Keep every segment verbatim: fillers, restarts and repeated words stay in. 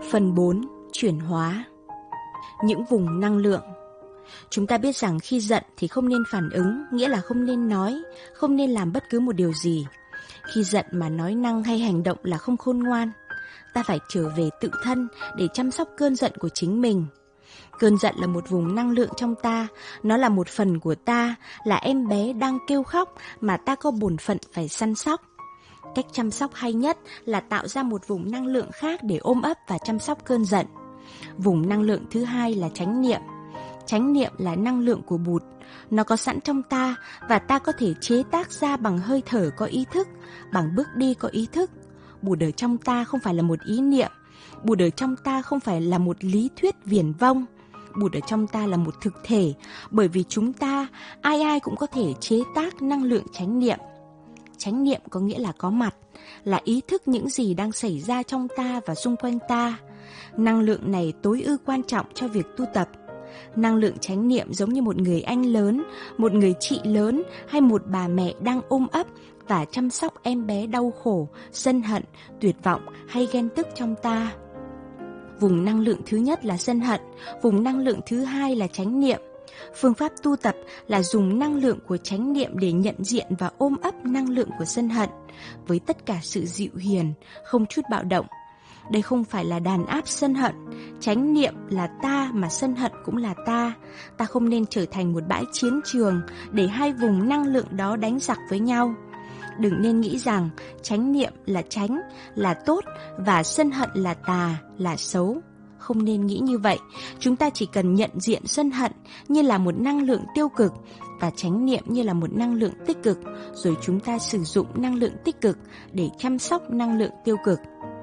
Phần bốn. Chuyển hóa. Những vùng năng lượng. Chúng ta biết rằng khi giận thì không nên phản ứng, nghĩa là không nên nói, không nên làm bất cứ một điều gì. Khi giận mà nói năng hay hành động là không khôn ngoan. Ta phải trở về tự thân để chăm sóc cơn giận của chính mình. Cơn giận là một vùng năng lượng trong ta, nó là một phần của ta, là em bé đang kêu khóc mà ta có bổn phận phải săn sóc. Cách chăm sóc hay nhất là tạo ra một vùng năng lượng khác để ôm ấp và chăm sóc cơn giận. Vùng năng lượng thứ hai là chánh niệm. Chánh niệm là năng lượng của Bụt. Nó có sẵn trong ta và ta có thể chế tác ra bằng hơi thở có ý thức, bằng bước đi có ý thức. Bụt ở trong ta không phải là một ý niệm. Bụt ở trong ta không phải là một lý thuyết viển vông. Bụt ở trong ta là một thực thể, bởi vì chúng ta, ai ai cũng có thể chế tác năng lượng chánh niệm. Chánh niệm có nghĩa là có mặt, là ý thức những gì đang xảy ra trong ta và xung quanh ta. Năng lượng này tối ưu quan trọng cho việc tu tập. Năng lượng chánh niệm giống như một người anh lớn, một người chị lớn hay một bà mẹ đang ôm ấp và chăm sóc em bé đau khổ, sân hận, tuyệt vọng hay ghen tức trong ta. Vùng năng lượng thứ nhất là sân hận, vùng năng lượng thứ hai là chánh niệm. Phương pháp tu tập là dùng năng lượng của chánh niệm để nhận diện và ôm ấp năng lượng của sân hận, với tất cả sự dịu hiền, không chút bạo động. Đây không phải là đàn áp sân hận, chánh niệm là ta mà sân hận cũng là ta. Ta không nên trở thành một bãi chiến trường để hai vùng năng lượng đó đánh giặc với nhau. Đừng nên nghĩ rằng chánh niệm là chánh, là tốt và sân hận là tà, là xấu. Không nên nghĩ như vậy. Chúng ta chỉ cần nhận diện sân hận như là một năng lượng tiêu cực và chánh niệm như là một năng lượng tích cực, rồi chúng ta sử dụng năng lượng tích cực để chăm sóc năng lượng tiêu cực.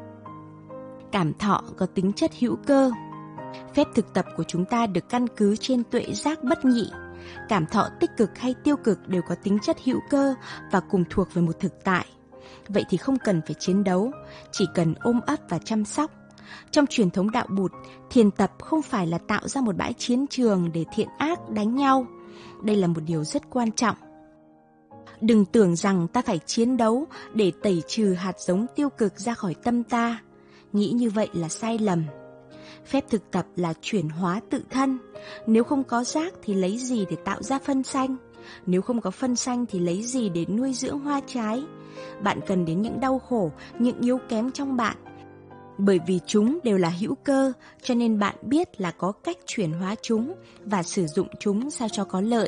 Cảm thọ có tính chất hữu cơ. Phép thực tập của chúng ta được căn cứ trên tuệ giác bất nhị. Cảm thọ tích cực hay tiêu cực đều có tính chất hữu cơ và cùng thuộc về một thực tại. Vậy thì không cần phải chiến đấu, chỉ cần ôm ấp và chăm sóc. Trong truyền thống đạo Bụt, thiền tập không phải là tạo ra một bãi chiến trường để thiện ác đánh nhau. Đây là một điều rất quan trọng. Đừng tưởng rằng ta phải chiến đấu để tẩy trừ hạt giống tiêu cực ra khỏi tâm ta. Nghĩ như vậy là sai lầm. Phép thực tập là chuyển hóa tự thân. Nếu không có rác thì lấy gì để tạo ra phân xanh? Nếu không có phân xanh thì lấy gì để nuôi dưỡng hoa trái? Bạn cần đến những đau khổ, những yếu kém trong bạn. Bởi vì chúng đều là hữu cơ, cho nên bạn biết là có cách chuyển hóa chúng và sử dụng chúng sao cho có lợi.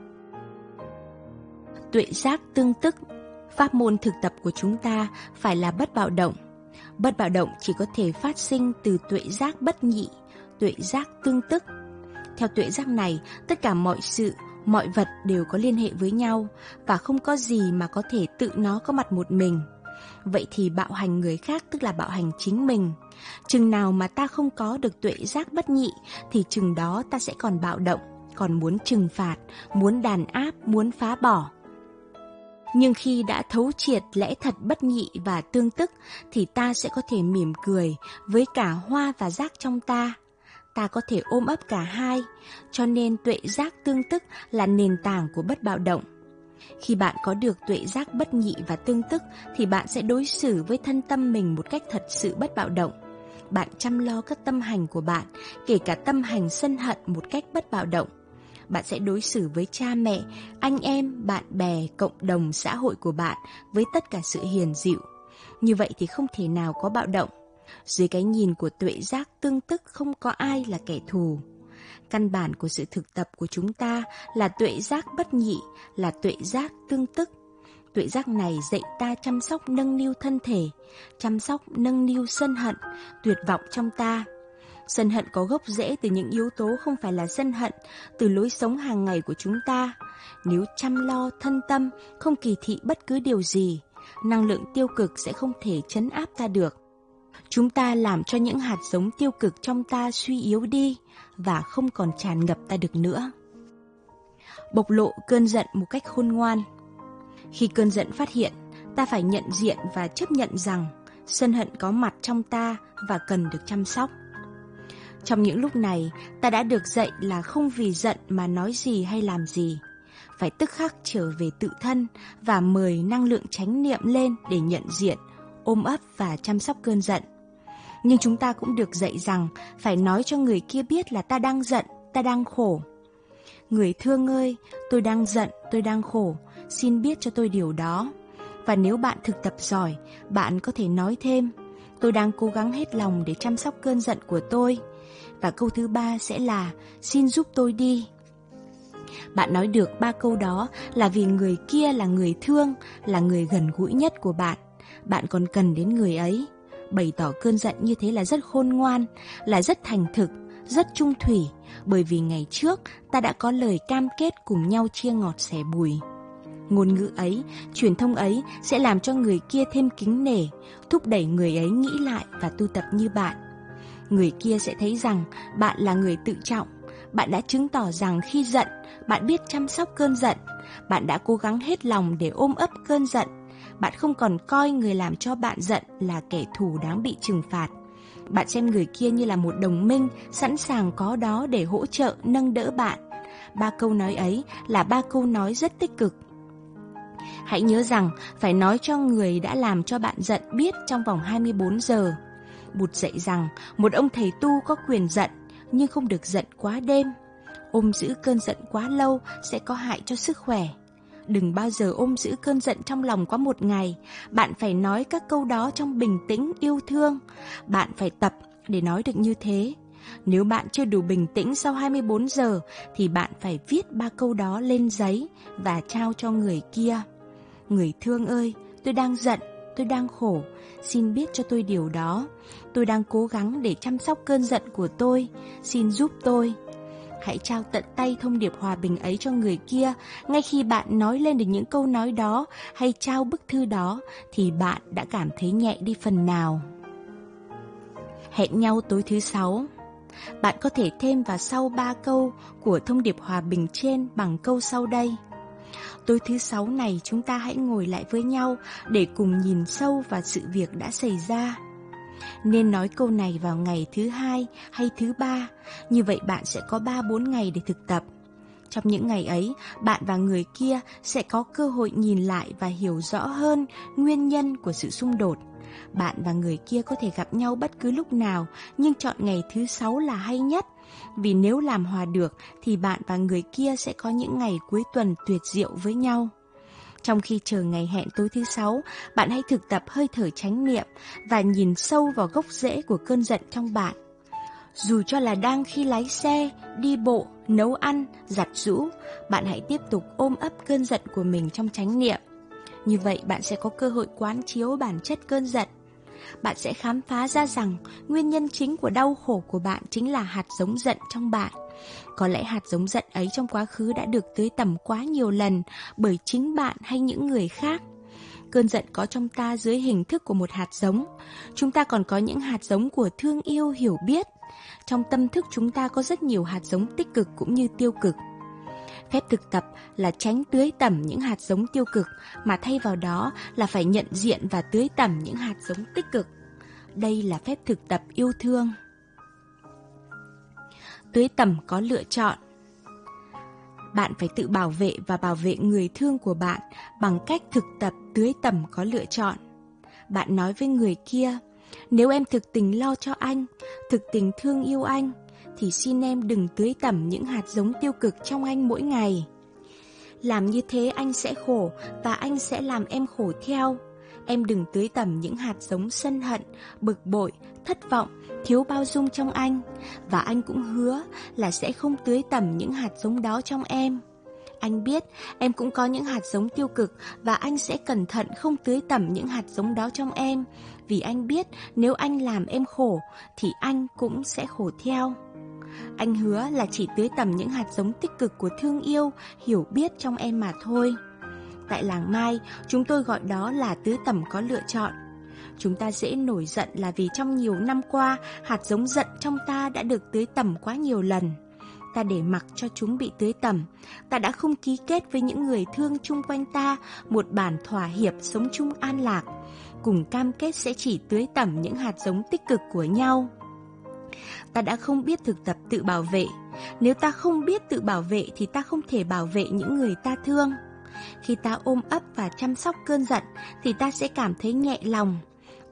Tuệ giác tương tức. Pháp môn thực tập của chúng ta phải là bất bạo động. Bất bạo động chỉ có thể phát sinh từ tuệ giác bất nhị, tuệ giác tương tức. Theo tuệ giác này, tất cả mọi sự, mọi vật đều có liên hệ với nhau và không có gì mà có thể tự nó có mặt một mình. Vậy thì bạo hành người khác tức là bạo hành chính mình. Chừng nào mà ta không có được tuệ giác bất nhị thì chừng đó ta sẽ còn bạo động, còn muốn trừng phạt, muốn đàn áp, muốn phá bỏ. Nhưng khi đã thấu triệt lẽ thật bất nhị và tương tức thì ta sẽ có thể mỉm cười với cả hoa và giác trong ta. Ta có thể ôm ấp cả hai, cho nên tuệ giác tương tức là nền tảng của bất bạo động. Khi bạn có được tuệ giác bất nhị và tương tức thì bạn sẽ đối xử với thân tâm mình một cách thật sự bất bạo động. Bạn chăm lo các tâm hành của bạn, kể cả tâm hành sân hận một cách bất bạo động. Bạn sẽ đối xử với cha mẹ, anh em, bạn bè, cộng đồng, xã hội của bạn với tất cả sự hiền dịu. Như vậy thì không thể nào có bạo động. Dưới cái nhìn của tuệ giác tương tức không có ai là kẻ thù. Căn bản của sự thực tập của chúng ta là tuệ giác bất nhị, là tuệ giác tương tức. Tuệ giác này dạy ta chăm sóc nâng niu thân thể, chăm sóc nâng niu sân hận, tuyệt vọng trong ta. Sân hận có gốc rễ từ những yếu tố không phải là sân hận, từ lối sống hàng ngày của chúng ta. Nếu chăm lo thân tâm, không kỳ thị bất cứ điều gì, năng lượng tiêu cực sẽ không thể trấn áp ta được. Chúng ta làm cho những hạt giống tiêu cực trong ta suy yếu đi và không còn tràn ngập ta được nữa. Bộc lộ cơn giận một cách khôn ngoan. Khi cơn giận phát hiện, ta phải nhận diện và chấp nhận rằng sân hận có mặt trong ta và cần được chăm sóc. Trong những lúc này, ta đã được dạy là không vì giận mà nói gì hay làm gì. Phải tức khắc trở về tự thân và mời năng lượng chánh niệm lên để nhận diện, ôm ấp và chăm sóc cơn giận. Nhưng chúng ta cũng được dạy rằng phải nói cho người kia biết là ta đang giận, ta đang khổ. Người thương ơi, tôi đang giận, tôi đang khổ, xin biết cho tôi điều đó. Và nếu bạn thực tập giỏi, bạn có thể nói thêm, tôi đang cố gắng hết lòng để chăm sóc cơn giận của tôi. Và câu thứ ba sẽ là, xin giúp tôi đi. Bạn nói được ba câu đó là vì người kia là người thương, là người gần gũi nhất của bạn. Bạn còn cần đến người ấy. Bày tỏ cơn giận như thế là rất khôn ngoan, là rất thành thực, rất trung thủy, bởi vì ngày trước ta đã có lời cam kết cùng nhau chia ngọt sẻ bùi. Ngôn ngữ ấy, truyền thông ấy sẽ làm cho người kia thêm kính nể, thúc đẩy người ấy nghĩ lại và tu tập như bạn. Người kia sẽ thấy rằng bạn là người tự trọng, bạn đã chứng tỏ rằng khi giận, bạn biết chăm sóc cơn giận, bạn đã cố gắng hết lòng để ôm ấp cơn giận, bạn không còn coi người làm cho bạn giận là kẻ thù đáng bị trừng phạt. Bạn xem người kia như là một đồng minh sẵn sàng có đó để hỗ trợ, nâng đỡ bạn. Ba câu nói ấy là ba câu nói rất tích cực. Hãy nhớ rằng phải nói cho người đã làm cho bạn giận biết trong vòng hai mươi bốn giờ. Bụt dạy rằng một ông thầy tu có quyền giận, nhưng không được giận quá đêm. Ôm giữ cơn giận quá lâu sẽ có hại cho sức khỏe. Đừng bao giờ ôm giữ cơn giận trong lòng quá một ngày. Bạn phải nói các câu đó trong bình tĩnh, yêu thương. Bạn phải tập để nói được như thế. Nếu bạn chưa đủ bình tĩnh sau hai mươi bốn giờ thì bạn phải viết ba câu đó lên giấy và trao cho người kia. Người thương ơi, tôi đang giận, tôi đang khổ, xin biết cho tôi điều đó. Tôi đang cố gắng để chăm sóc cơn giận của tôi, xin giúp tôi. Hãy trao tận tay thông điệp hòa bình ấy cho người kia. Ngay khi bạn nói lên được những câu nói đó hay trao bức thư đó thì bạn đã cảm thấy nhẹ đi phần nào. Hẹn nhau tối thứ sáu. Bạn có thể thêm vào sau ba câu của thông điệp hòa bình trên bằng câu sau đây. Tối thứ sáu này chúng ta hãy ngồi lại với nhau để cùng nhìn sâu vào sự việc đã xảy ra. Nên nói câu này vào ngày thứ hai hay thứ ba, như vậy bạn sẽ có ba bốn ngày để thực tập. Trong những ngày ấy, bạn và người kia sẽ có cơ hội nhìn lại và hiểu rõ hơn nguyên nhân của sự xung đột. Bạn và người kia có thể gặp nhau bất cứ lúc nào, nhưng chọn ngày thứ sáu là hay nhất. Vì nếu làm hòa được thì bạn và người kia sẽ có những ngày cuối tuần tuyệt diệu với nhau. Trong khi chờ ngày hẹn tối thứ sáu, bạn hãy thực tập hơi thở chánh niệm và nhìn sâu vào gốc rễ của cơn giận trong bạn. Dù cho là đang khi lái xe, đi bộ, nấu ăn, giặt giũ, bạn hãy tiếp tục ôm ấp cơn giận của mình trong chánh niệm. Như vậy bạn sẽ có cơ hội quán chiếu bản chất cơn giận. Bạn sẽ khám phá ra rằng nguyên nhân chính của đau khổ của bạn chính là hạt giống giận trong bạn. Có lẽ hạt giống giận ấy trong quá khứ đã được tưới tẩm quá nhiều lần bởi chính bạn hay những người khác. Cơn giận có trong ta dưới hình thức của một hạt giống. Chúng ta còn có những hạt giống của thương yêu, hiểu biết. Trong tâm thức chúng ta có rất nhiều hạt giống tích cực cũng như tiêu cực. Phép thực tập là tránh tưới tẩm những hạt giống tiêu cực, mà thay vào đó là phải nhận diện và tưới tẩm những hạt giống tích cực. Đây là phép thực tập yêu thương. Tưới tẩm có lựa chọn. Bạn phải tự bảo vệ và bảo vệ người thương của bạn bằng cách thực tập tưới tẩm có lựa chọn. Bạn nói với người kia, nếu em thực tình lo cho anh, thực tình thương yêu anh, thì xin em đừng tưới tẩm những hạt giống tiêu cực trong anh mỗi ngày. Làm như thế anh sẽ khổ và anh sẽ làm em khổ theo. Em đừng tưới tẩm những hạt giống sân hận, bực bội, thất vọng, thiếu bao dung trong anh. Và anh cũng hứa là sẽ không tưới tẩm những hạt giống đó trong em. Anh biết em cũng có những hạt giống tiêu cực và anh sẽ cẩn thận không tưới tẩm những hạt giống đó trong em. Vì anh biết nếu anh làm em khổ thì anh cũng sẽ khổ theo. Anh hứa là chỉ tưới tẩm những hạt giống tích cực của thương yêu, hiểu biết trong em mà thôi. Tại làng Mai, chúng tôi gọi đó là tưới tẩm có lựa chọn. Chúng ta dễ nổi giận là vì trong nhiều năm qua, hạt giống giận trong ta đã được tưới tẩm quá nhiều lần. Ta để mặc cho chúng bị tưới tẩm. Ta đã không ký kết với những người thương chung quanh ta một bản thỏa hiệp sống chung an lạc, cùng cam kết sẽ chỉ tưới tẩm những hạt giống tích cực của nhau. Ta đã không biết thực tập tự bảo vệ. Nếu ta không biết tự bảo vệ thì ta không thể bảo vệ những người ta thương. Khi ta ôm ấp và chăm sóc cơn giận thì ta sẽ cảm thấy nhẹ lòng.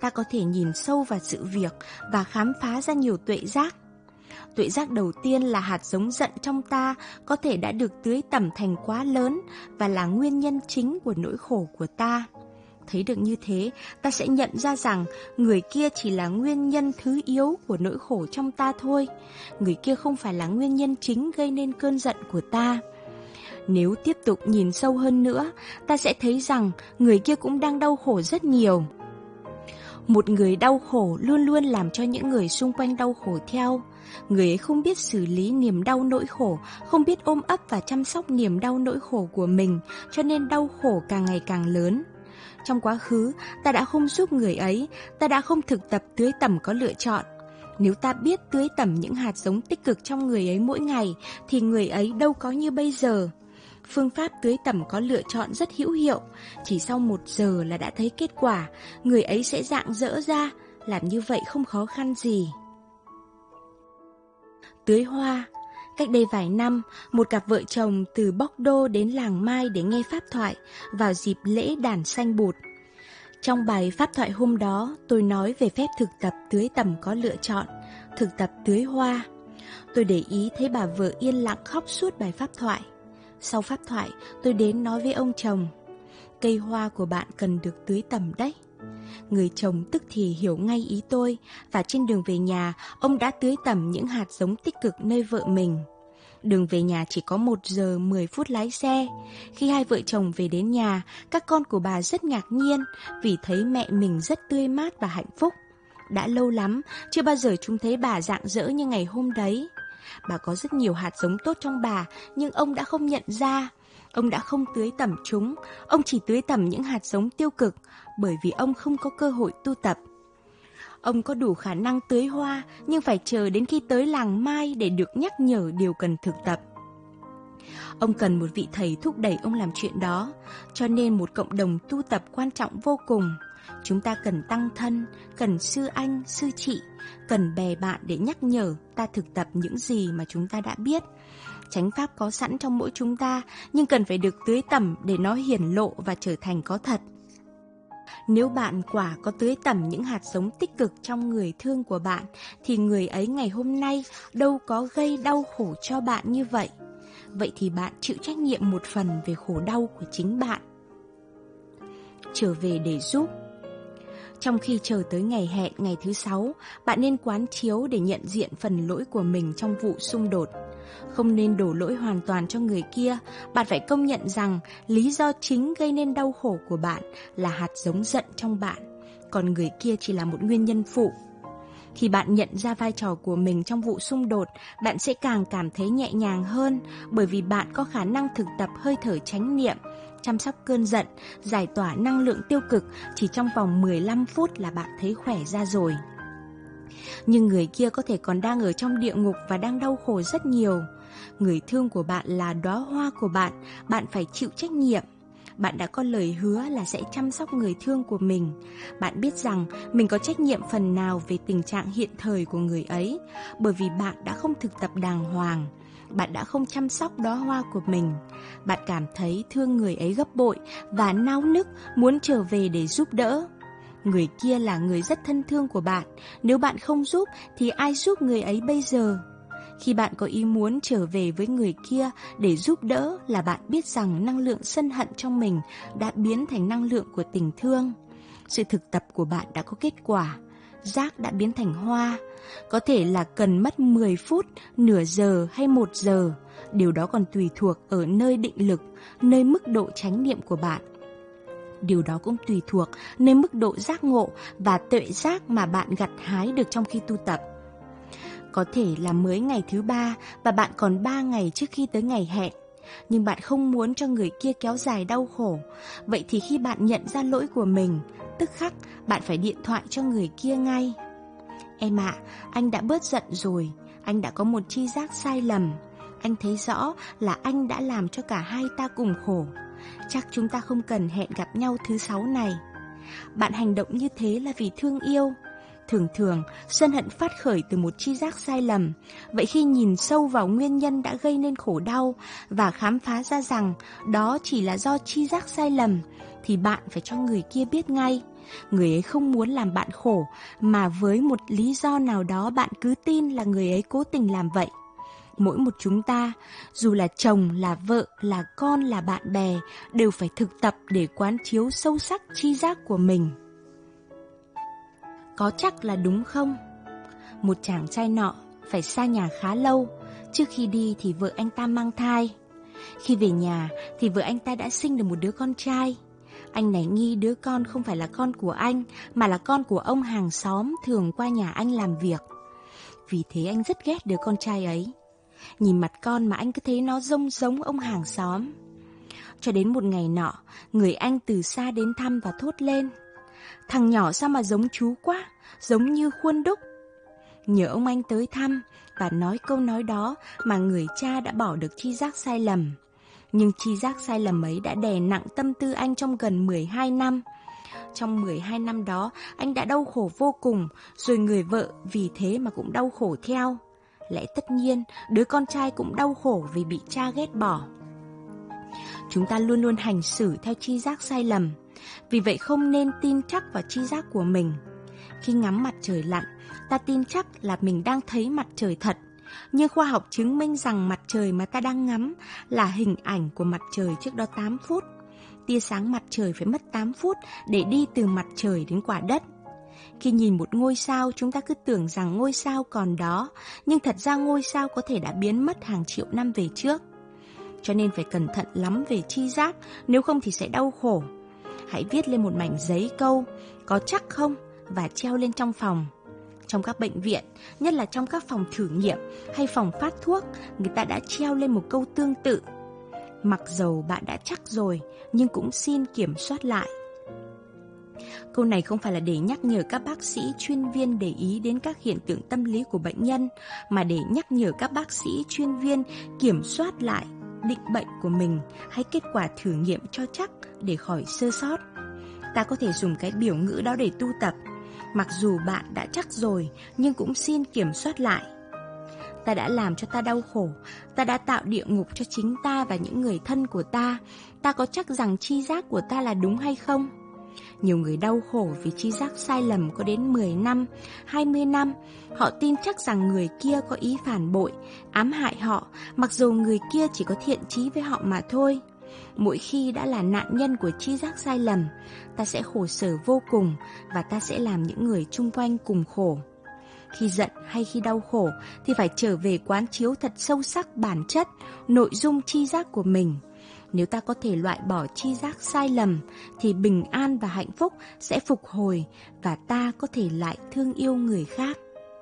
ta có thể nhìn sâu vào sự việc và khám phá ra nhiều tuệ giác. Tuệ giác đầu tiên là hạt giống giận trong ta có thể đã được tưới tẩm thành quá lớn và là nguyên nhân chính của nỗi khổ của ta. Thấy được như thế, ta sẽ nhận ra rằng người kia chỉ là nguyên nhân thứ yếu của nỗi khổ trong ta thôi. Người kia không phải là nguyên nhân chính gây nên cơn giận của ta. Nếu tiếp tục nhìn sâu hơn nữa, ta sẽ thấy rằng người kia cũng đang đau khổ rất nhiều. Một người đau khổ luôn luôn làm cho những người xung quanh đau khổ theo. Người ấy không biết xử lý niềm đau nỗi khổ, không biết ôm ấp và chăm sóc niềm đau nỗi khổ của mình, cho nên đau khổ càng ngày càng lớn. Trong quá khứ, ta đã không giúp người ấy, ta đã không thực tập tưới tẩm có lựa chọn. Nếu ta biết tưới tẩm những hạt giống tích cực trong người ấy mỗi ngày, thì người ấy đâu có như bây giờ. Phương pháp tưới tẩm có lựa chọn rất hữu hiệu, chỉ sau một giờ là đã thấy kết quả, người ấy sẽ rạng rỡ ra, làm như vậy không khó khăn gì. Tưới hoa. Cách đây vài năm, một cặp vợ chồng từ Bordeaux đến làng Mai để nghe pháp thoại vào dịp lễ đàn xanh bụt. Trong bài pháp thoại hôm đó, tôi nói về phép thực tập tưới tẩm có lựa chọn, thực tập tưới hoa. Tôi để ý thấy bà vợ yên lặng khóc suốt bài pháp thoại. Sau pháp thoại, tôi đến nói với ông chồng, cây hoa của bạn cần được tưới tẩm đấy. Người chồng tức thì hiểu ngay ý tôi, và trên đường về nhà, ông đã tưới tẩm những hạt giống tích cực nơi vợ mình. Đường về nhà chỉ có một giờ mười phút lái xe. Khi hai vợ chồng về đến nhà, các con của bà rất ngạc nhiên vì thấy mẹ mình rất tươi mát và hạnh phúc. Đã lâu lắm, chưa bao giờ chúng thấy bà rạng rỡ như ngày hôm đấy. Bà có rất nhiều hạt giống tốt trong bà, nhưng ông đã không nhận ra. Ông đã không tưới tẩm chúng, ông chỉ tưới tẩm những hạt giống tiêu cực, bởi vì ông không có cơ hội tu tập. Ông có đủ khả năng tưới hoa, nhưng phải chờ đến khi tới làng Mai để được nhắc nhở điều cần thực tập. Ông cần một vị thầy thúc đẩy ông làm chuyện đó, cho nên một cộng đồng tu tập quan trọng vô cùng. Chúng ta cần tăng thân, cần sư anh, sư chị, cần bè bạn để nhắc nhở ta thực tập những gì mà chúng ta đã biết. Chánh pháp có sẵn trong mỗi chúng ta, nhưng cần phải được tưới tẩm để nó hiển lộ và trở thành có thật. Nếu bạn quả có tưới tẩm những hạt giống tích cực trong người thương của bạn, thì người ấy ngày hôm nay đâu có gây đau khổ cho bạn như vậy. Vậy thì bạn chịu trách nhiệm một phần về khổ đau của chính bạn. Trở về để giúp. Trong khi chờ tới ngày hẹn ngày thứ sáu, bạn nên quán chiếu để nhận diện phần lỗi của mình trong vụ xung đột. Không nên đổ lỗi hoàn toàn cho người kia, bạn phải công nhận rằng lý do chính gây nên đau khổ của bạn là hạt giống giận trong bạn, còn người kia chỉ là một nguyên nhân phụ. Khi bạn nhận ra vai trò của mình trong vụ xung đột, bạn sẽ càng cảm thấy nhẹ nhàng hơn, bởi vì bạn có khả năng thực tập hơi thở chánh niệm, chăm sóc cơn giận, giải tỏa năng lượng tiêu cực, chỉ trong vòng mười lăm phút là bạn thấy khỏe ra rồi. Nhưng người kia có thể còn đang ở trong địa ngục và đang đau khổ rất nhiều. Người thương của bạn là đóa hoa của bạn, bạn phải chịu trách nhiệm. Bạn đã có lời hứa là sẽ chăm sóc người thương của mình. Bạn biết rằng mình có trách nhiệm phần nào về tình trạng hiện thời của người ấy, bởi vì bạn đã không thực tập đàng hoàng. Bạn đã không chăm sóc đóa hoa của mình. Bạn cảm thấy thương người ấy gấp bội và nao nức muốn trở về để giúp đỡ. Người kia là người rất thân thương của bạn. Nếu bạn không giúp thì ai giúp người ấy bây giờ? Khi bạn có ý muốn trở về với người kia để giúp đỡ là bạn biết rằng năng lượng sân hận trong mình đã biến thành năng lượng của tình thương. Sự thực tập của bạn đã có kết quả. Giác đã biến thành hoa. Có thể là cần mất mười phút, nửa giờ hay một giờ. Điều đó còn tùy thuộc ở nơi định lực, nơi mức độ chánh niệm của bạn. Điều đó cũng tùy thuộc nơi mức độ giác ngộ và tuệ giác mà bạn gặt hái được trong khi tu tập. Có thể là mới ngày thứ ba và bạn còn ba ngày trước khi tới ngày hẹn, nhưng bạn không muốn cho người kia kéo dài đau khổ. Vậy thì khi bạn nhận ra lỗi của mình, tức khắc bạn phải điện thoại cho người kia ngay. Em ạ, à, anh đã bớt giận rồi, anh đã có một tri giác sai lầm. Anh thấy rõ là anh đã làm cho cả hai ta cùng khổ. Chắc chúng ta không cần hẹn gặp nhau thứ sáu này. Bạn hành động như thế là vì thương yêu. Thường thường, sân hận phát khởi từ một tri giác sai lầm. Vậy khi nhìn sâu vào nguyên nhân đã gây nên khổ đau và khám phá ra rằng đó chỉ là do tri giác sai lầm, thì bạn phải cho người kia biết ngay. người ấy không muốn làm bạn khổ, mà với một lý do nào đó bạn cứ tin là người ấy cố tình làm vậy. Mỗi một chúng ta, dù là chồng, là vợ, là con, là bạn bè, đều phải thực tập để quán chiếu sâu sắc tri giác của mình. Có chắc là đúng không? Một chàng trai nọ phải xa nhà khá lâu. Trước khi đi thì vợ anh ta mang thai. Khi về nhà thì vợ anh ta đã sinh được một đứa con trai. Anh này nghi đứa con không phải là con của anh, mà là con của ông hàng xóm thường qua nhà anh làm việc. Vì thế anh rất ghét đứa con trai ấy. Nhìn mặt con mà anh cứ thấy nó giống giống ông hàng xóm. Cho đến một ngày nọ, người anh từ xa đến thăm và thốt lên: thằng nhỏ sao mà giống chú quá, giống như khuôn đúc. Nhờ ông anh tới thăm và nói câu nói đó mà người cha đã bỏ được tri giác sai lầm. Nhưng tri giác sai lầm ấy đã đè nặng tâm tư anh trong gần mười hai năm. Trong mười hai năm đó, anh đã đau khổ vô cùng, rồi người vợ vì thế mà cũng đau khổ theo. Lẽ tất nhiên, đứa con trai cũng đau khổ vì bị cha ghét bỏ. Chúng ta luôn luôn hành xử theo tri giác sai lầm. Vì vậy không nên tin chắc vào tri giác của mình. Khi ngắm mặt trời lặn, ta tin chắc là mình đang thấy mặt trời thật. Nhưng khoa học chứng minh rằng mặt trời mà ta đang ngắm là hình ảnh của mặt trời trước đó tám phút. Tia sáng mặt trời phải mất tám phút để đi từ mặt trời đến quả đất. Khi nhìn một ngôi sao, chúng ta cứ tưởng rằng ngôi sao còn đó, nhưng thật ra ngôi sao có thể đã biến mất hàng triệu năm về trước. Cho nên phải cẩn thận lắm về tri giác, nếu không thì sẽ đau khổ. Hãy viết lên một mảnh giấy câu "có chắc không?" và treo lên trong phòng. Trong các bệnh viện, nhất là trong các phòng thử nghiệm hay phòng phát thuốc, người ta đã treo lên một câu tương tự: mặc dầu bạn đã chắc rồi, nhưng cũng xin kiểm soát lại. Câu này không phải là để nhắc nhở các bác sĩ chuyên viên để ý đến các hiện tượng tâm lý của bệnh nhân, mà để nhắc nhở các bác sĩ chuyên viên kiểm soát lại định bệnh của mình hay kết quả thử nghiệm cho chắc để khỏi sơ sót. Ta có thể dùng cái biểu ngữ đó để tu tập: mặc dù bạn đã chắc rồi, nhưng cũng xin kiểm soát lại. Ta đã làm cho ta đau khổ, ta đã tạo địa ngục cho chính ta và những người thân của ta. Ta có chắc rằng tri giác của ta là đúng hay không? Nhiều người đau khổ vì tri giác sai lầm có đến mười năm, hai mươi năm. Họ tin chắc rằng người kia có ý phản bội, ám hại họ, mặc dù người kia chỉ có thiện chí với họ mà thôi. Mỗi khi đã là nạn nhân của tri giác sai lầm, ta sẽ khổ sở vô cùng và ta sẽ làm những người chung quanh cùng khổ. Khi giận hay khi đau khổ thì phải trở về quán chiếu thật sâu sắc bản chất, nội dung tri giác của mình. Nếu ta có thể loại bỏ tri giác sai lầm thì bình an và hạnh phúc sẽ phục hồi và ta có thể lại thương yêu người khác.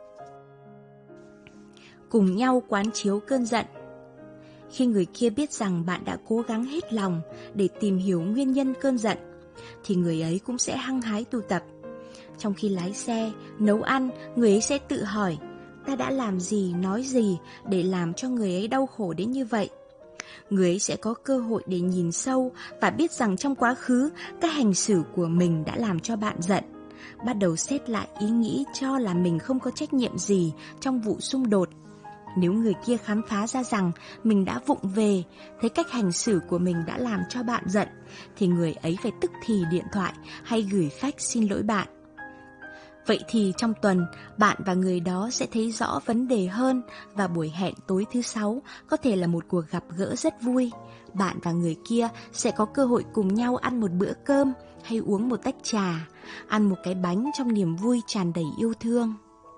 Cùng nhau quán chiếu cơn giận. Khi người kia biết rằng bạn đã cố gắng hết lòng để tìm hiểu nguyên nhân cơn giận, thì người ấy cũng sẽ hăng hái tu tập. Trong khi lái xe, nấu ăn, người ấy sẽ tự hỏi: ta đã làm gì, nói gì để làm cho người ấy đau khổ đến như vậy? Người ấy sẽ có cơ hội để nhìn sâu và biết rằng trong quá khứ, các hành xử của mình đã làm cho bạn giận. Bắt đầu xét lại ý nghĩ cho là mình không có trách nhiệm gì trong vụ xung đột. Nếu người kia khám phá ra rằng mình đã vụng về, thấy cách hành xử của mình đã làm cho bạn giận, thì người ấy phải tức thì điện thoại hay gửi fax xin lỗi bạn. Vậy thì trong tuần, bạn và người đó sẽ thấy rõ vấn đề hơn và buổi hẹn tối thứ sáu có thể là một cuộc gặp gỡ rất vui. Bạn và người kia sẽ có cơ hội cùng nhau ăn một bữa cơm hay uống một tách trà, ăn một cái bánh trong niềm vui tràn đầy yêu thương.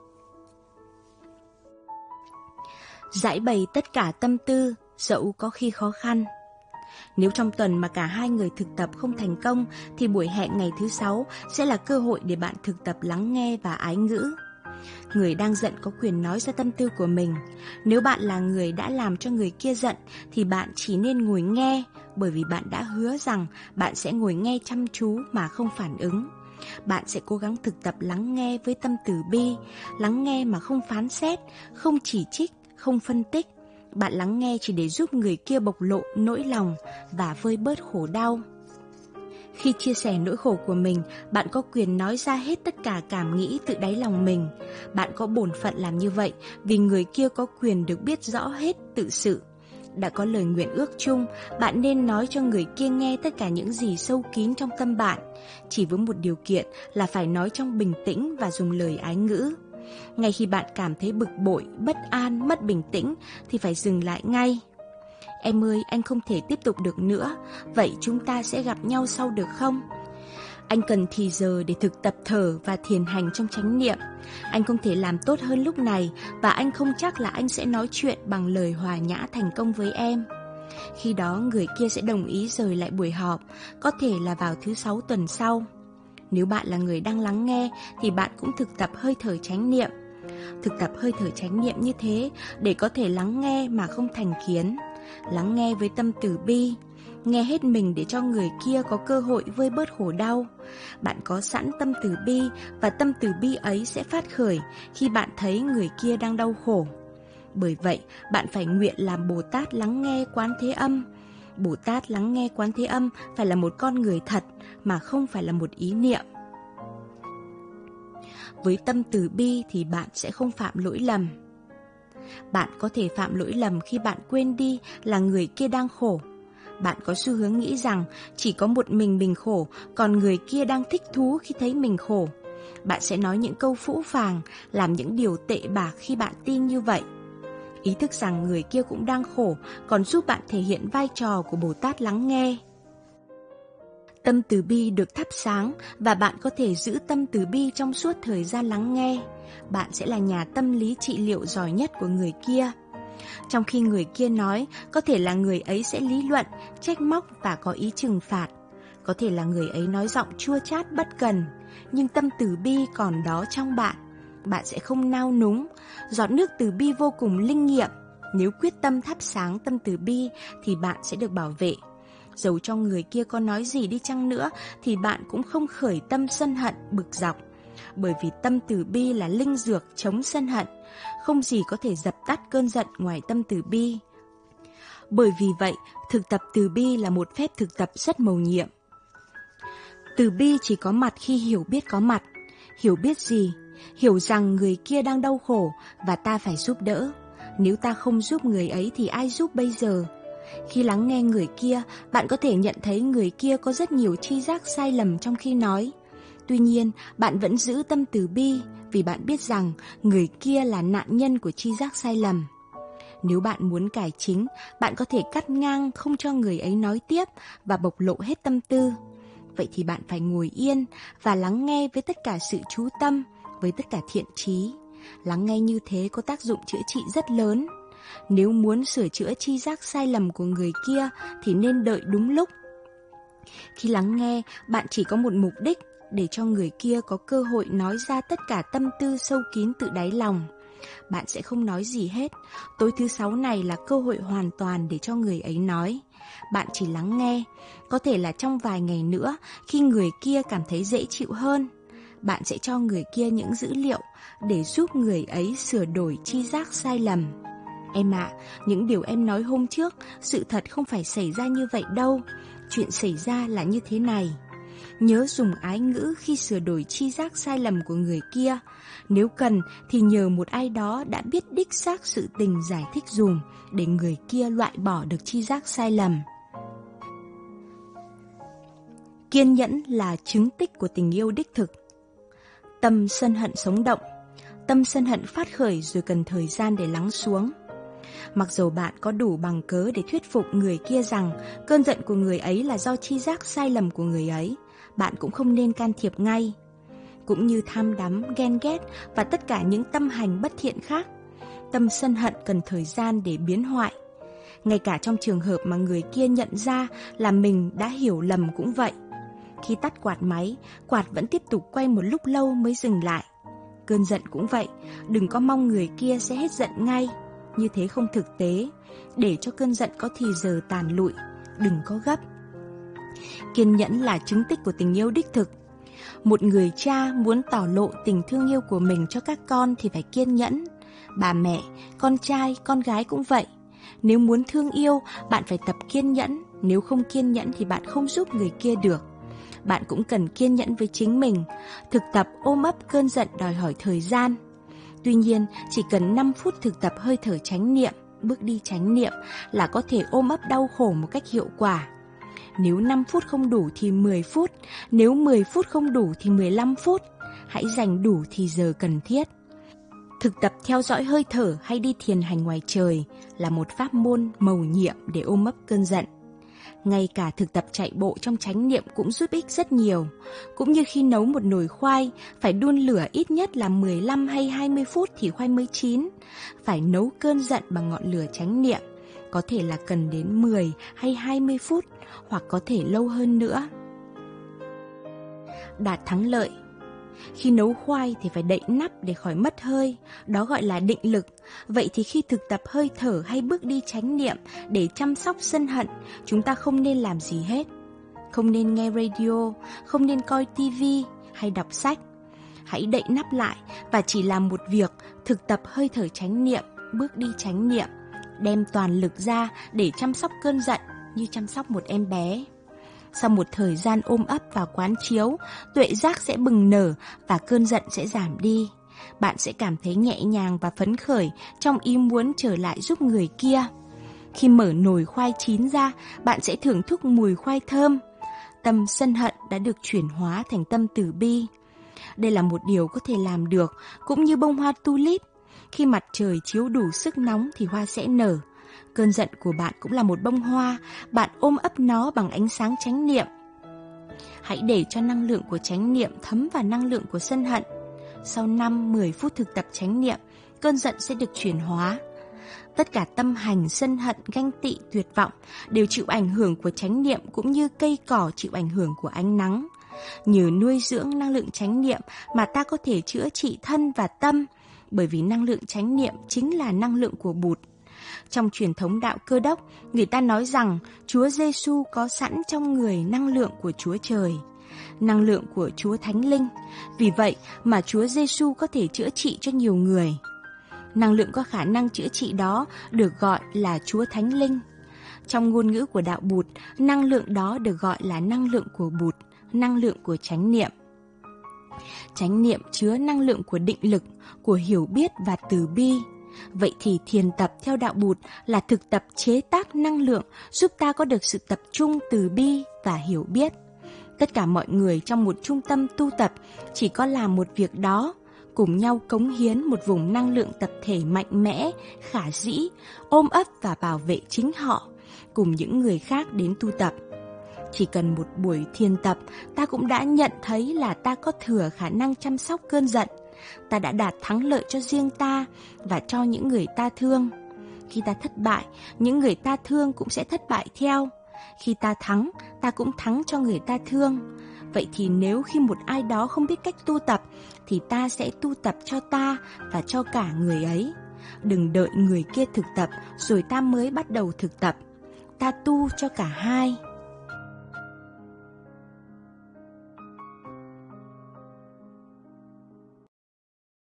Giải bày tất cả tâm tư, dẫu có khi khó khăn. Nếu trong tuần mà cả hai người thực tập không thành công, thì buổi hẹn ngày thứ sáu sẽ là cơ hội để bạn thực tập lắng nghe và ái ngữ. Người đang giận có quyền nói ra tâm tư của mình. Nếu bạn là người đã làm cho người kia giận, thì bạn chỉ nên ngồi nghe, bởi vì bạn đã hứa rằng bạn sẽ ngồi nghe chăm chú mà không phản ứng. Bạn sẽ cố gắng thực tập lắng nghe với tâm từ bi, lắng nghe mà không phán xét, không chỉ trích, không phân tích. Bạn lắng nghe chỉ để giúp người kia bộc lộ nỗi lòng và vơi bớt khổ đau. Khi chia sẻ nỗi khổ của mình, bạn có quyền nói ra hết tất cả cảm nghĩ tự đáy lòng mình. Bạn có bổn phận làm như vậy vì người kia có quyền được biết rõ hết tự sự. đã có lời nguyện ước chung, bạn nên nói cho người kia nghe tất cả những gì sâu kín trong tâm bạn, chỉ với một điều kiện là phải nói trong bình tĩnh và dùng lời ái ngữ. Ngay khi bạn cảm thấy bực bội, bất an, mất bình tĩnh thì phải dừng lại ngay. Em ơi, anh không thể tiếp tục được nữa, vậy chúng ta sẽ gặp nhau sau được không? Anh cần thì giờ để thực tập thở và thiền hành trong chánh niệm. Anh không thể làm tốt hơn lúc này và anh không chắc là anh sẽ nói chuyện bằng lời hòa nhã thành công với em. Khi đó người kia sẽ đồng ý rời lại buổi họp, có thể là vào thứ sáu tuần sau. Nếu bạn là người đang lắng nghe thì bạn cũng thực tập hơi thở chánh niệm. Thực tập hơi thở chánh niệm như thế để có thể lắng nghe mà không thành kiến. Lắng nghe với tâm từ bi. Nghe hết mình để cho người kia có cơ hội vơi bớt khổ đau. Bạn có sẵn tâm từ bi và tâm từ bi ấy sẽ phát khởi khi bạn thấy người kia đang đau khổ. Bởi vậy, bạn phải nguyện làm Bồ Tát lắng nghe Quán Thế Âm. Bồ Tát lắng nghe Quán Thế Âm phải là một con người thật mà không phải là một ý niệm. Với tâm từ bi thì bạn sẽ không phạm lỗi lầm. Bạn có thể phạm lỗi lầm khi bạn quên đi là người kia đang khổ. Bạn có xu hướng nghĩ rằng chỉ có một mình mình khổ, còn người kia đang thích thú khi thấy mình khổ. Bạn sẽ nói những câu phũ phàng, làm những điều tệ bạc khi bạn tin như vậy. Ý thức rằng người kia cũng đang khổ còn giúp bạn thể hiện vai trò của Bồ Tát lắng nghe. Tâm từ bi được thắp sáng và bạn có thể giữ tâm từ bi trong suốt thời gian lắng nghe. Bạn sẽ là nhà tâm lý trị liệu giỏi nhất của người kia. Trong khi người kia nói, có thể là người ấy sẽ lý luận, trách móc và có ý trừng phạt. Có thể là người ấy nói giọng chua chát bất cần, nhưng tâm từ bi còn đó trong bạn. Bạn sẽ không nao núng. Giọt nước từ bi vô cùng linh nghiệm. Nếu quyết tâm thắp sáng tâm từ bi thì bạn sẽ được bảo vệ. Dẫu cho người kia có nói gì đi chăng nữa thì bạn cũng không khởi tâm sân hận, bực dọc. Bởi vì tâm từ bi là linh dược chống sân hận. Không gì có thể dập tắt cơn giận ngoài tâm từ bi. Bởi vì vậy, thực tập từ bi là một phép thực tập rất mầu nhiệm. Từ bi chỉ có mặt khi hiểu biết có mặt. Hiểu biết gì? Hiểu rằng người kia đang đau khổ và ta phải giúp đỡ. Nếu ta không giúp người ấy thì ai giúp bây giờ? Khi lắng nghe người kia, bạn có thể nhận thấy người kia có rất nhiều tri giác sai lầm trong khi nói. Tuy nhiên, bạn vẫn giữ tâm từ bi vì bạn biết rằng người kia là nạn nhân của tri giác sai lầm. Nếu bạn muốn cải chính, bạn có thể cắt ngang không cho người ấy nói tiếp và bộc lộ hết tâm tư. Vậy thì bạn phải ngồi yên và lắng nghe với tất cả sự chú tâm, với tất cả thiện chí. Lắng nghe như thế có tác dụng chữa trị rất lớn. Nếu muốn sửa chữa tri giác sai lầm của người kia thì nên đợi đúng lúc. Khi lắng nghe, bạn chỉ có một mục đích, để cho người kia có cơ hội nói ra tất cả tâm tư sâu kín tự đáy lòng. Bạn sẽ không nói gì hết. Tối thứ sáu này là cơ hội hoàn toàn để cho người ấy nói. Bạn chỉ lắng nghe. Có thể là trong vài ngày nữa, khi người kia cảm thấy dễ chịu hơn, bạn sẽ cho người kia những dữ liệu để giúp người ấy sửa đổi tri giác sai lầm. Em ạ, à, những điều em nói hôm trước, sự thật không phải xảy ra như vậy đâu. Chuyện xảy ra là như thế này. Nhớ dùng ái ngữ khi sửa đổi tri giác sai lầm của người kia. Nếu cần thì nhờ một ai đó đã biết đích xác sự tình giải thích dùm để người kia loại bỏ được tri giác sai lầm. Kiên nhẫn là chứng tích của tình yêu đích thực. Tâm sân hận sống động. Tâm sân hận phát khởi rồi cần thời gian để lắng xuống. Mặc dầu bạn có đủ bằng cớ để thuyết phục người kia rằng cơn giận của người ấy là do tri giác sai lầm của người ấy, bạn cũng không nên can thiệp ngay. Cũng như tham đắm, ghen ghét và tất cả những tâm hành bất thiện khác, tâm sân hận cần thời gian để biến hoại. Ngay cả trong trường hợp mà người kia nhận ra là mình đã hiểu lầm cũng vậy. Khi tắt quạt máy, quạt vẫn tiếp tục quay một lúc lâu mới dừng lại. Cơn giận cũng vậy, đừng có mong người kia sẽ hết giận ngay. Như thế không thực tế. Để cho cơn giận có thì giờ tàn lụi, đừng có gấp. Kiên nhẫn là chứng tích của tình yêu đích thực. Một người cha muốn tỏ lộ tình thương yêu của mình cho các con thì phải kiên nhẫn. Bà mẹ, con trai, con gái cũng vậy. Nếu muốn thương yêu, bạn phải tập kiên nhẫn. Nếu không kiên nhẫn thì bạn không giúp người kia được. Bạn cũng cần kiên nhẫn với chính mình. Thực tập ôm ấp cơn giận đòi hỏi thời gian. Tuy nhiên, chỉ cần năm phút thực tập hơi thở chánh niệm, bước đi chánh niệm là có thể ôm ấp đau khổ một cách hiệu quả. Nếu năm phút không đủ thì mười phút, nếu mười phút không đủ thì mười lăm phút. Hãy dành đủ thì giờ cần thiết. Thực tập theo dõi hơi thở hay đi thiền hành ngoài trời là một pháp môn mầu nhiệm để ôm ấp cơn giận. Ngay cả thực tập chạy bộ trong chánh niệm cũng giúp ích rất nhiều. Cũng như khi nấu một nồi khoai, phải đun lửa ít nhất là mười lăm hay hai mươi phút thì khoai mới chín. Phải nấu cơn giận bằng ngọn lửa chánh niệm, có thể là cần đến mười hay hai mươi phút, hoặc có thể lâu hơn nữa. Đạt thắng lợi. Khi nấu khoai thì phải đậy nắp để khỏi mất hơi, đó gọi là định lực. Vậy thì khi thực tập hơi thở hay bước đi chánh niệm để chăm sóc sân hận, chúng ta không nên làm gì hết. Không nên nghe radio, không nên coi tivi hay đọc sách. Hãy đậy nắp lại và chỉ làm một việc, thực tập hơi thở chánh niệm, bước đi chánh niệm, đem toàn lực ra để chăm sóc cơn giận như chăm sóc một em bé. Sau một thời gian ôm ấp và quán chiếu, tuệ giác sẽ bừng nở và cơn giận sẽ giảm đi. Bạn sẽ cảm thấy nhẹ nhàng và phấn khởi trong ý muốn trở lại giúp người kia. Khi mở nồi khoai chín ra, bạn sẽ thưởng thức mùi khoai thơm. Tâm sân hận đã được chuyển hóa thành tâm từ bi. Đây là một điều có thể làm được, cũng như bông hoa tulip. Khi mặt trời chiếu đủ sức nóng thì hoa sẽ nở. Cơn giận của bạn cũng là một bông hoa, bạn ôm ấp nó bằng ánh sáng chánh niệm. Hãy để cho năng lượng của chánh niệm thấm vào năng lượng của sân hận. Sau năm mười phút thực tập chánh niệm, cơn giận sẽ được chuyển hóa. Tất cả tâm hành, sân hận, ganh tị, tuyệt vọng đều chịu ảnh hưởng của chánh niệm, cũng như cây cỏ chịu ảnh hưởng của ánh nắng. Nhờ nuôi dưỡng năng lượng chánh niệm mà ta có thể chữa trị thân và tâm, bởi vì năng lượng chánh niệm chính là năng lượng của Bụt. Trong truyền thống đạo Cơ Đốc, người ta nói rằng Chúa Giêsu có sẵn trong người năng lượng của Chúa Trời, năng lượng của Chúa Thánh Linh. Vì vậy mà Chúa Giêsu có thể chữa trị cho nhiều người. Năng lượng có khả năng chữa trị đó được gọi là Chúa Thánh Linh. Trong ngôn ngữ của đạo Bụt, năng lượng đó được gọi là năng lượng của Bụt, năng lượng của chánh niệm. Chánh niệm chứa năng lượng của định lực, của hiểu biết và từ bi. Vậy thì thiền tập theo đạo Bụt là thực tập chế tác năng lượng, giúp ta có được sự tập trung từ bi và hiểu biết. Tất cả mọi người trong một trung tâm tu tập chỉ có làm một việc đó, cùng nhau cống hiến một vùng năng lượng tập thể mạnh mẽ, khả dĩ, ôm ấp và bảo vệ chính họ, cùng những người khác đến tu tập. Chỉ cần một buổi thiền tập, ta cũng đã nhận thấy là ta có thừa khả năng chăm sóc cơn giận. Ta đã đạt thắng lợi cho riêng ta và cho những người ta thương. Khi ta thất bại, những người ta thương cũng sẽ thất bại theo. Khi ta thắng, ta cũng thắng cho người ta thương. Vậy thì nếu khi một ai đó không biết cách tu tập, thì ta sẽ tu tập cho ta và cho cả người ấy. Đừng đợi người kia thực tập rồi ta mới bắt đầu thực tập. Ta tu cho cả hai.